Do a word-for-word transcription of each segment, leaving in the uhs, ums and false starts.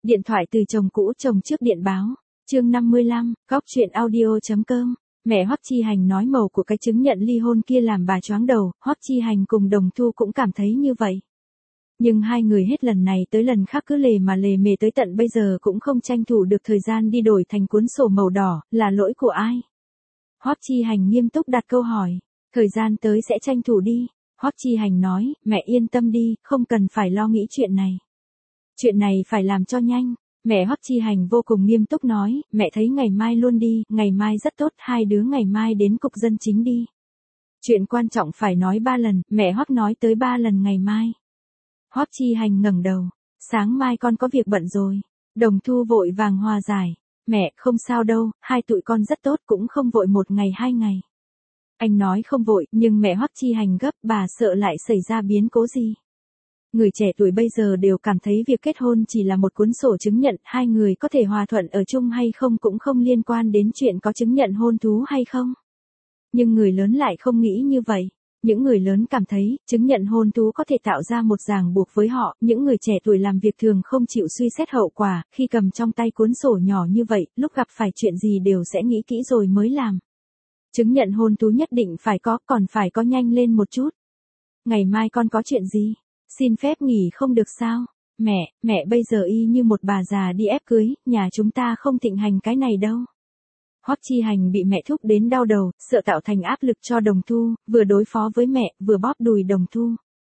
Điện thoại từ chồng cũ chồng trước điện báo. Chương năm mươi lăm, góc chuyện audio.com. Mẹ Hoắc Chi Hành nói màu của cái chứng nhận ly hôn kia làm bà choáng đầu, Hoắc Chi Hành cùng Đồng Thu cũng cảm thấy như vậy. Nhưng hai người hết lần này tới lần khác cứ lề mà lề mề tới tận bây giờ cũng không tranh thủ được thời gian đi đổi thành cuốn sổ màu đỏ, là lỗi của ai? Hoắc Chi Hành nghiêm túc đặt câu hỏi. Thời gian tới sẽ tranh thủ đi. Hoắc Chi Hành nói, mẹ yên tâm đi, không cần phải lo nghĩ chuyện này. Chuyện này phải làm cho nhanh. Mẹ Hoắc Chi Hành vô cùng nghiêm túc nói, mẹ thấy ngày mai luôn đi, ngày mai rất tốt, hai đứa ngày mai đến cục dân chính đi. Chuyện quan trọng phải nói ba lần, mẹ Hoắc nói tới ba lần ngày mai. Hoắc Chi Hành ngẩng đầu, sáng mai con có việc bận rồi. Đồng Thu vội vàng hòa giải, mẹ không sao đâu, hai tụi con rất tốt cũng không vội một ngày hai ngày. Anh nói không vội, nhưng mẹ Hoắc Chi Hành gấp, bà sợ lại xảy ra biến cố gì. Người trẻ tuổi bây giờ đều cảm thấy việc kết hôn chỉ là một cuốn sổ chứng nhận, hai người có thể hòa thuận ở chung hay không cũng không liên quan đến chuyện có chứng nhận hôn thú hay không. Nhưng người lớn lại không nghĩ như vậy. Những người lớn cảm thấy, chứng nhận hôn thú có thể tạo ra một ràng buộc với họ, những người trẻ tuổi làm việc thường không chịu suy xét hậu quả, khi cầm trong tay cuốn sổ nhỏ như vậy, lúc gặp phải chuyện gì đều sẽ nghĩ kỹ rồi mới làm. Chứng nhận hôn thú nhất định phải có, còn phải có nhanh lên một chút. Ngày mai con có chuyện gì? Xin phép nghỉ không được sao? Mẹ, mẹ bây giờ y như một bà già đi ép cưới, nhà chúng ta không thịnh hành cái này đâu. Hoắc Chi Hành bị mẹ thúc đến đau đầu, sợ tạo thành áp lực cho Đồng Thu, vừa đối phó với mẹ, vừa bóp đùi Đồng Thu.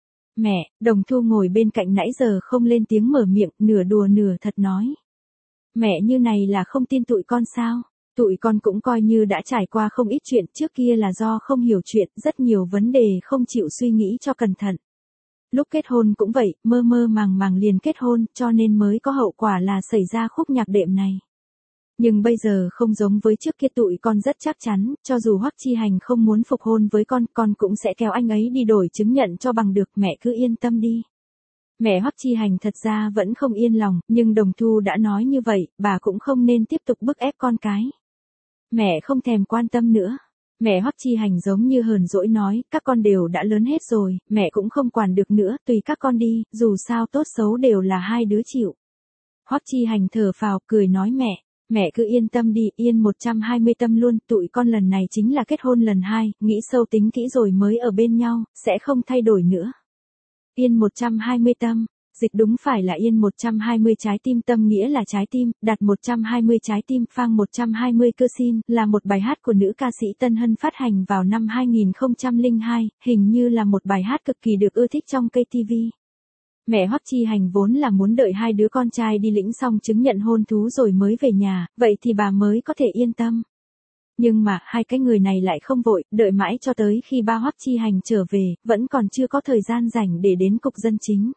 Mẹ, Đồng Thu ngồi bên cạnh nãy giờ không lên tiếng mở miệng, nửa đùa nửa thật nói. Mẹ như này là không tin tụi con sao? Tụi con cũng coi như đã trải qua không ít chuyện, trước kia là do không hiểu chuyện, rất nhiều vấn đề không chịu suy nghĩ cho cẩn thận. Lúc kết hôn cũng vậy, mơ mơ màng màng liền kết hôn, cho nên mới có hậu quả là xảy ra khúc nhạc đệm này. Nhưng bây giờ không giống với trước kia, tụi con rất chắc chắn, cho dù Hoắc Chi Hành không muốn phục hôn với con, con cũng sẽ kéo anh ấy đi đổi chứng nhận cho bằng được, mẹ cứ yên tâm đi. Mẹ Hoắc Chi Hành thật ra vẫn không yên lòng, nhưng Đồng Thu đã nói như vậy, bà cũng không nên tiếp tục bức ép con cái. Mẹ không thèm quan tâm nữa. Mẹ Hoắc Chi Hành giống như hờn dỗi nói, các con đều đã lớn hết rồi, mẹ cũng không quản được nữa, tùy các con đi, dù sao tốt xấu đều là hai đứa chịu. Hoắc Chi Hành thở phào, cười nói mẹ, mẹ cứ yên tâm đi, yên một trăm hai mươi tâm luôn, tụi con lần này chính là kết hôn lần hai, nghĩ sâu tính kỹ rồi mới ở bên nhau, sẽ không thay đổi nữa. Yên một trăm hai mươi tâm. Dịch đúng phải là yên một trăm hai mươi trái tim, tâm nghĩa là trái tim, đặt một trăm hai mươi trái tim, phang một trăm hai mươi cơ xin, là một bài hát của nữ ca sĩ Tân Hân phát hành vào năm hai nghìn không trăm lẻ hai, hình như là một bài hát cực kỳ được ưa thích trong ca tê vê. Mẹ Hoắc Chi Hành vốn là muốn đợi hai đứa con trai đi lĩnh xong chứng nhận hôn thú rồi mới về nhà, vậy thì bà mới có thể yên tâm. Nhưng mà, hai cái người này lại không vội, đợi mãi cho tới khi ba Hoắc Chi Hành trở về, vẫn còn chưa có thời gian rảnh để đến cục dân chính.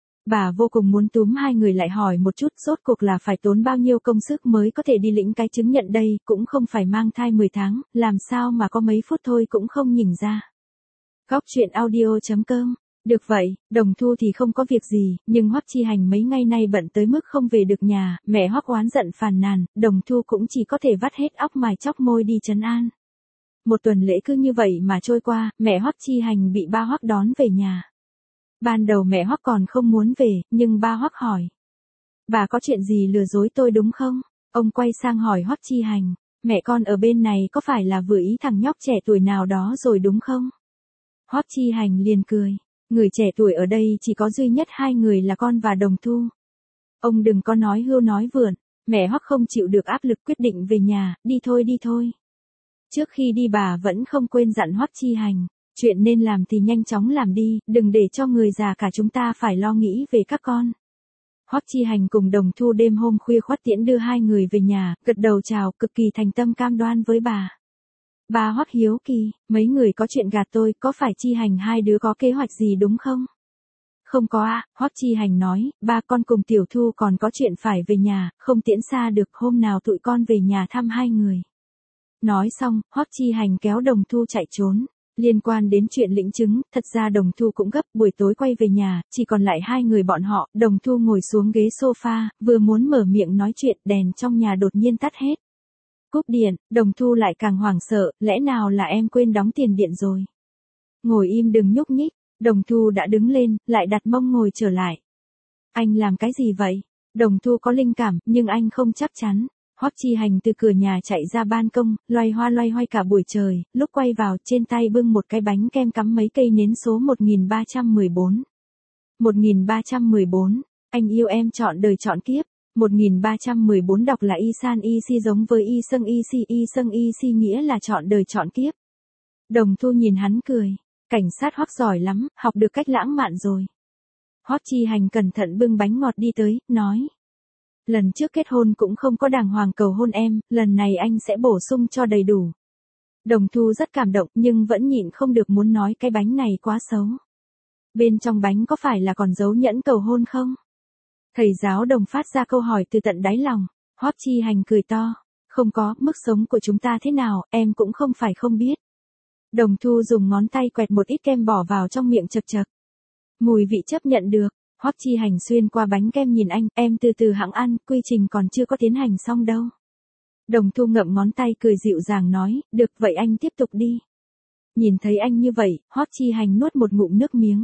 Bà vô cùng muốn túm hai người lại hỏi một chút, rốt cuộc là phải tốn bao nhiêu công sức mới có thể đi lĩnh cái chứng nhận đây, cũng không phải mang thai mười tháng, làm sao mà có mấy phút thôi cũng không nhìn ra. Góc chuyện audio.com. Được vậy, Đồng Thu thì không có việc gì, nhưng Hoắc Chi Hành mấy ngày nay bận tới mức không về được nhà, mẹ Hoắc oán giận phàn nàn, Đồng Thu cũng chỉ có thể vắt hết óc mài chóc môi đi trấn an. Một tuần lễ cứ như vậy mà trôi qua, mẹ Hoắc Chi Hành bị ba Hoắc đón về nhà. Ban đầu mẹ Hoắc còn không muốn về, nhưng ba Hoắc hỏi. Bà có chuyện gì lừa dối tôi đúng không? Ông quay sang hỏi Hoắc Chi Hành, mẹ con ở bên này có phải là vừa ý thằng nhóc trẻ tuổi nào đó rồi đúng không? Hoắc Chi Hành liền cười, người trẻ tuổi ở đây chỉ có duy nhất hai người là con và Đồng Thu. Ông đừng có nói hưu nói vượn, mẹ Hoắc không chịu được áp lực quyết định về nhà, đi thôi đi thôi. Trước khi đi bà vẫn không quên dặn Hoắc Chi Hành. Chuyện nên làm thì nhanh chóng làm đi, đừng để cho người già cả chúng ta phải lo nghĩ về các con. Hoắc Chi Hành cùng Đồng Thu đêm hôm khuya khoắt tiễn đưa hai người về nhà, gật đầu chào, cực kỳ thành tâm cam đoan với bà. Bà Hoắc hiếu kỳ, mấy người có chuyện gạt tôi, có phải Chi Hành hai đứa có kế hoạch gì đúng không? Không có ạ, à, Hoắc Chi Hành nói, ba con cùng Tiểu Thu còn có chuyện phải về nhà, không tiễn xa được, hôm nào tụi con về nhà thăm hai người. Nói xong, Hoắc Chi Hành kéo Đồng Thu chạy trốn. Liên quan đến chuyện lĩnh chứng, thật ra Đồng Thu cũng gấp, buổi tối quay về nhà, chỉ còn lại hai người bọn họ, Đồng Thu ngồi xuống ghế sofa, vừa muốn mở miệng nói chuyện, đèn trong nhà đột nhiên tắt hết. Cúp điện, Đồng Thu lại càng hoảng sợ, lẽ nào là em quên đóng tiền điện rồi? Ngồi im đừng nhúc nhích, Đồng Thu đã đứng lên, lại đặt mông ngồi trở lại. Anh làm cái gì vậy? Đồng Thu có linh cảm, nhưng anh không chắc chắn. Hoắc Chi Hành từ cửa nhà chạy ra ban công, loay hoa loay hoay cả buổi trời, lúc quay vào trên tay bưng một cái bánh kem cắm mấy cây nến số một nghìn ba trăm mười bốn. một nghìn ba trăm mười bốn, anh yêu em trọn đời trọn kiếp. một nghìn ba trăm mười bốn đọc là y san y si giống với y sâng y si y sâng y si nghĩa là trọn đời trọn kiếp. Đồng Thu nhìn hắn cười. Cảnh sát Hoắc giỏi lắm, học được cách lãng mạn rồi. Hoắc Chi Hành cẩn thận bưng bánh ngọt đi tới, nói. Lần trước kết hôn cũng không có đàng hoàng cầu hôn em, lần này anh sẽ bổ sung cho đầy đủ. Đồng Thu rất cảm động nhưng vẫn nhịn không được muốn nói cái bánh này quá xấu. Bên trong bánh có phải là còn dấu nhẫn cầu hôn không? Thầy giáo Đồng phát ra câu hỏi từ tận đáy lòng. Hoắc Chi Hành cười to. Không có, mức sống của chúng ta thế nào, em cũng không phải không biết. Đồng Thu dùng ngón tay quẹt một ít kem bỏ vào trong miệng chật chật. Mùi vị chấp nhận được. Hoắc Chi Hành xuyên qua bánh kem nhìn anh, em từ từ hẵng ăn, quy trình còn chưa có tiến hành xong đâu. Đồng Thu ngậm ngón tay cười dịu dàng nói, được vậy anh tiếp tục đi. Nhìn thấy anh như vậy, Hoắc Chi Hành nuốt một ngụm nước miếng.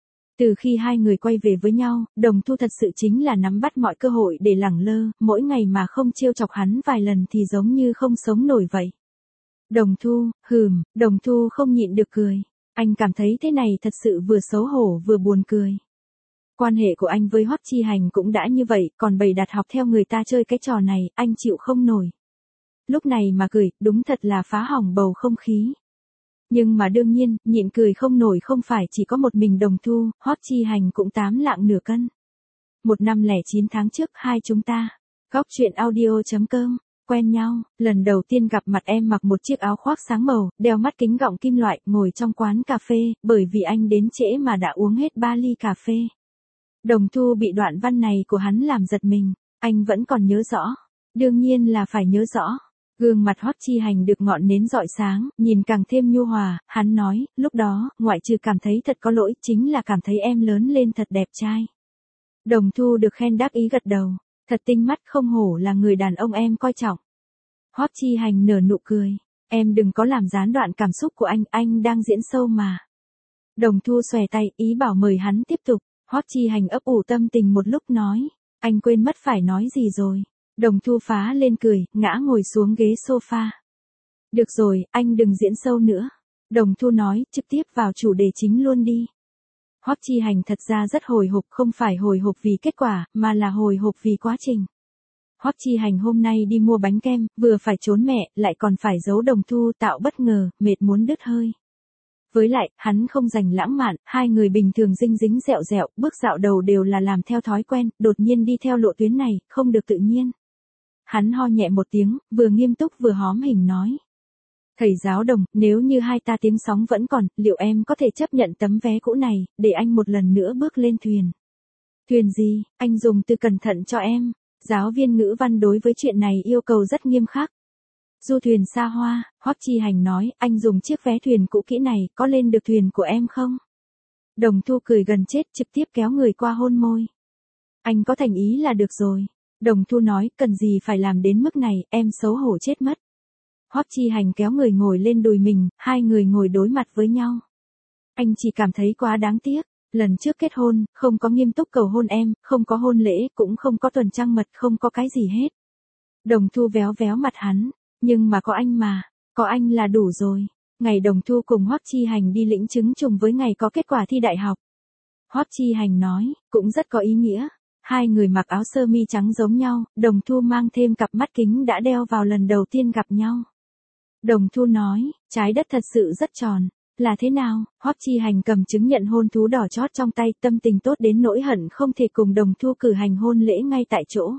Từ khi hai người quay về với nhau, Đồng Thu thật sự chính là nắm bắt mọi cơ hội để lẳng lơ, mỗi ngày mà không trêu chọc hắn vài lần thì giống như không sống nổi vậy. Đồng Thu, hừm, Đồng Thu không nhịn được cười. Anh cảm thấy thế này thật sự vừa xấu hổ vừa buồn cười. Quan hệ của anh với Hoắc Chi Hành cũng đã như vậy, còn bày đặt học theo người ta chơi cái trò này, anh chịu không nổi. Lúc này mà cười, đúng thật là phá hỏng bầu không khí. Nhưng mà đương nhiên, nhịn cười không nổi không phải chỉ có một mình Đồng Thu, Hoắc Chi Hành cũng tám lạng nửa cân. Một năm lẻ chín tháng trước hai chúng ta. Góc truyện audio chấm com. Quen nhau, lần đầu tiên gặp mặt em mặc một chiếc áo khoác sáng màu, đeo mắt kính gọng kim loại, ngồi trong quán cà phê, bởi vì anh đến trễ mà đã uống hết ba ly cà phê. Đồng Thu bị đoạn văn này của hắn làm giật mình, anh vẫn còn nhớ rõ. Đương nhiên là phải nhớ rõ. Gương mặt Hoắc Chi Hành được ngọn nến rọi sáng, nhìn càng thêm nhu hòa, hắn nói, lúc đó, ngoại trừ cảm thấy thật có lỗi, chính là cảm thấy em lớn lên thật đẹp trai. Đồng Thu được khen đáp ý gật đầu, thật tinh mắt không hổ là người đàn ông em coi trọng. Hoắc Chi Hành nở nụ cười, em đừng có làm gián đoạn cảm xúc của anh, anh đang diễn show mà. Đồng Thu xòe tay, ý bảo mời hắn tiếp tục. Hoắc Chi Hành ấp ủ tâm tình một lúc nói, anh quên mất phải nói gì rồi. Đồng Thu phá lên cười, ngã ngồi xuống ghế sofa. Được rồi, anh đừng diễn sâu nữa. Đồng Thu nói, trực tiếp vào chủ đề chính luôn đi. Hoắc Chi Hành thật ra rất hồi hộp, không phải hồi hộp vì kết quả, mà là hồi hộp vì quá trình. Hoắc Chi Hành hôm nay đi mua bánh kem, vừa phải trốn mẹ, lại còn phải giấu Đồng Thu tạo bất ngờ, mệt muốn đứt hơi. Với lại, hắn không dành lãng mạn, hai người bình thường dinh dính dẹo dẹo, bước dạo đầu đều là làm theo thói quen, đột nhiên đi theo lộ tuyến này, không được tự nhiên. Hắn ho nhẹ một tiếng, vừa nghiêm túc vừa hóm hình nói. Thầy giáo Đồng, nếu như hai ta tiếng sóng vẫn còn, liệu em có thể chấp nhận tấm vé cũ này, để anh một lần nữa bước lên thuyền? Thuyền gì, anh dùng từ cẩn thận cho em. Giáo viên ngữ văn đối với chuyện này yêu cầu rất nghiêm khắc. Du thuyền xa hoa, Hoắc Chi Hành nói, anh dùng chiếc vé thuyền cũ kỹ này, có lên được thuyền của em không? Đồng Thu cười gần chết, trực tiếp kéo người qua hôn môi. Anh có thành ý là được rồi. Đồng Thu nói, cần gì phải làm đến mức này, em xấu hổ chết mất. Hoắc Chi Hành kéo người ngồi lên đùi mình, hai người ngồi đối mặt với nhau. Anh chỉ cảm thấy quá đáng tiếc, lần trước kết hôn, không có nghiêm túc cầu hôn em, không có hôn lễ, cũng không có tuần trăng mật, không có cái gì hết. Đồng Thu véo véo mặt hắn, nhưng mà có anh mà, có anh là đủ rồi. Ngày Đồng Thu cùng Hoắc Chi Hành đi lĩnh chứng trùng với ngày có kết quả thi đại học. Hoắc Chi Hành nói, cũng rất có ý nghĩa. Hai người mặc áo sơ mi trắng giống nhau, Đồng Thu mang thêm cặp mắt kính đã đeo vào lần đầu tiên gặp nhau. Đồng Thu nói, trái đất thật sự rất tròn. Là thế nào? Hoắc Chi Hành cầm chứng nhận hôn thú đỏ chót trong tay, tâm tình tốt đến nỗi hận không thể cùng Đồng Thu cử hành hôn lễ ngay tại chỗ.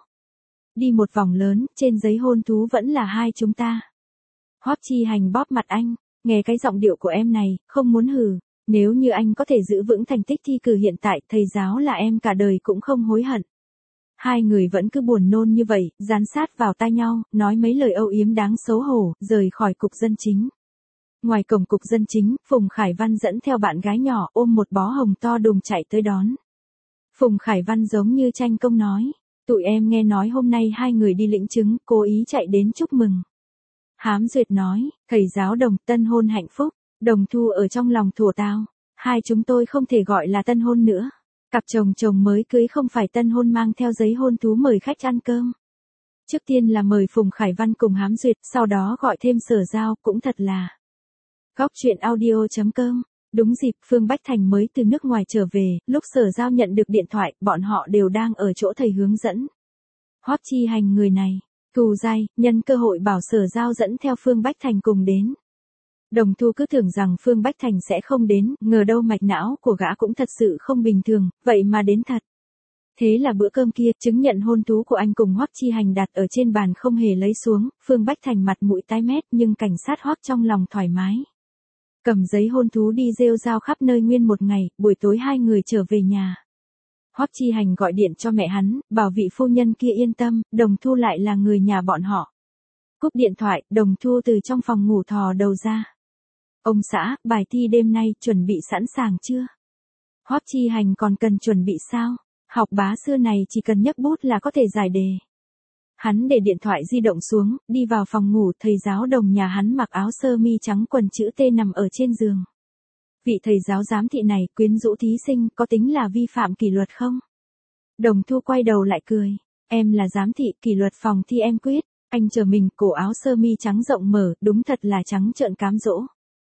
Đi một vòng lớn, trên giấy hôn thú vẫn là hai chúng ta. Hoắc Chi Hành bóp mặt anh, nghe cái giọng điệu của em này, không muốn hừ. Nếu như anh có thể giữ vững thành tích thi cử hiện tại, thầy giáo là em cả đời cũng không hối hận. Hai người vẫn cứ buồn nôn như vậy, dán sát vào tai nhau, nói mấy lời âu yếm đáng xấu hổ, rời khỏi cục dân chính. Ngoài cổng cục dân chính, Phùng Khải Văn dẫn theo bạn gái nhỏ ôm một bó hồng to đùng chạy tới đón. Phùng Khải Văn giống như tranh công nói, tụi em nghe nói hôm nay hai người đi lĩnh chứng, cố ý chạy đến chúc mừng. Hám Duyệt nói, thầy giáo Đồng, tân hôn hạnh phúc. Đồng Thu ở trong lòng thủa tao, hai chúng tôi không thể gọi là tân hôn nữa. Cặp chồng chồng mới cưới không phải tân hôn mang theo giấy hôn thú mời khách ăn cơm. Trước tiên là mời Phùng Khải Văn cùng Hám Duyệt, sau đó gọi thêm Sở Giao, cũng thật là. Góc truyện audio chấm com. Đúng dịp Phương Bách Thành mới từ nước ngoài trở về, lúc Sở Giao nhận được điện thoại, bọn họ đều đang ở chỗ thầy hướng dẫn. Hoắc Chi Hành người này, thù dai, nhân cơ hội bảo Sở Giao dẫn theo Phương Bách Thành cùng đến. Đồng Thu cứ tưởng rằng Phương Bách Thành sẽ không đến, ngờ đâu mạch não của gã cũng thật sự không bình thường, vậy mà đến thật. Thế là bữa cơm kia, chứng nhận hôn thú của anh cùng Hoắc Chi Hành đặt ở trên bàn không hề lấy xuống, Phương Bách Thành mặt mũi tái mét nhưng cảnh sát Hoắc trong lòng thoải mái. Cầm giấy hôn thú đi rêu rao khắp nơi nguyên một ngày, buổi tối hai người trở về nhà. Hoắc Chi Hành gọi điện cho mẹ hắn, bảo vị phu nhân kia yên tâm, Đồng Thu lại là người nhà bọn họ. Cúp điện thoại, Đồng Thu từ trong phòng ngủ thò đầu ra. Ông xã, bài thi đêm nay chuẩn bị sẵn sàng chưa? Hoắc Chi Hành còn cần chuẩn bị sao? Học bá xưa này chỉ cần nhấc bút là có thể giải đề. Hắn để điện thoại di động xuống, đi vào phòng ngủ, thầy giáo Đồng nhà hắn mặc áo sơ mi trắng quần chữ T nằm ở trên giường. Vị thầy giáo giám thị này quyến rũ thí sinh, có tính là vi phạm kỷ luật không? Đồng Thu quay đầu lại cười, em là giám thị kỷ luật phòng thi em quyết, anh chờ mình, cổ áo sơ mi trắng rộng mở, đúng thật là trắng trợn cám dỗ.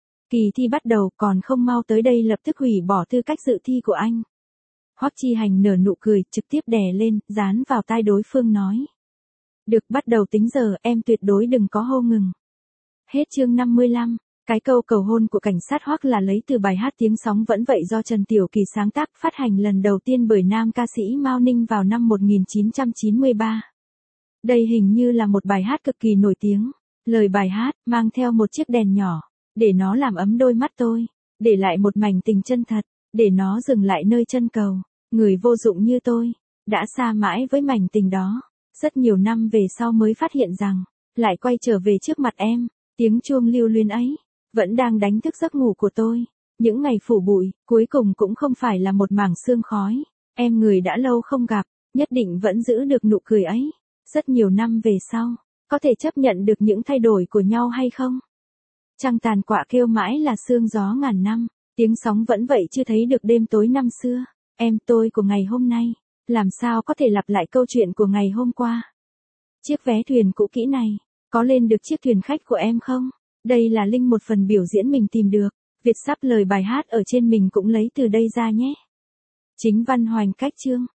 Kỳ thi bắt đầu, còn không mau tới đây lập tức hủy bỏ tư cách dự thi của anh. Hoắc Chi Hành nở nụ cười, trực tiếp đè lên, dán vào tai đối phương nói. Được, bắt đầu tính giờ, em tuyệt đối đừng có hô ngừng. Hết chương năm mươi lăm, cái câu cầu hôn của cảnh sát Hoắc là lấy từ bài hát Tiếng Sóng Vẫn Vậy do Trần Tiểu Kỳ sáng tác, phát hành lần đầu tiên bởi nam ca sĩ Mao Ninh vào năm một nghìn chín trăm chín mươi ba. Đây hình như là một bài hát cực kỳ nổi tiếng. Lời bài hát, mang theo một chiếc đèn nhỏ, để nó làm ấm đôi mắt tôi, để lại một mảnh tình chân thật, để nó dừng lại nơi chân cầu, người vô dụng như tôi, đã xa mãi với mảnh tình đó. Rất nhiều năm về sau mới phát hiện rằng, lại quay trở về trước mặt em, tiếng chuông lưu luyến ấy, vẫn đang đánh thức giấc ngủ của tôi. Những ngày phủ bụi, cuối cùng cũng không phải là một mảng sương khói. Em người đã lâu không gặp, nhất định vẫn giữ được nụ cười ấy. Rất nhiều năm về sau, có thể chấp nhận được những thay đổi của nhau hay không? Trăng tàn quạ kêu mãi là sương gió ngàn năm, tiếng sóng vẫn vậy chưa thấy được đêm tối năm xưa. Em tôi của ngày hôm nay, làm sao có thể lặp lại câu chuyện của ngày hôm qua? Chiếc vé thuyền cũ kỹ này, có lên được chiếc thuyền khách của em không? Đây là link một phần biểu diễn mình tìm được. Việt sắp lời bài hát ở trên mình cũng lấy từ đây ra nhé. Chính văn hoành cách chương.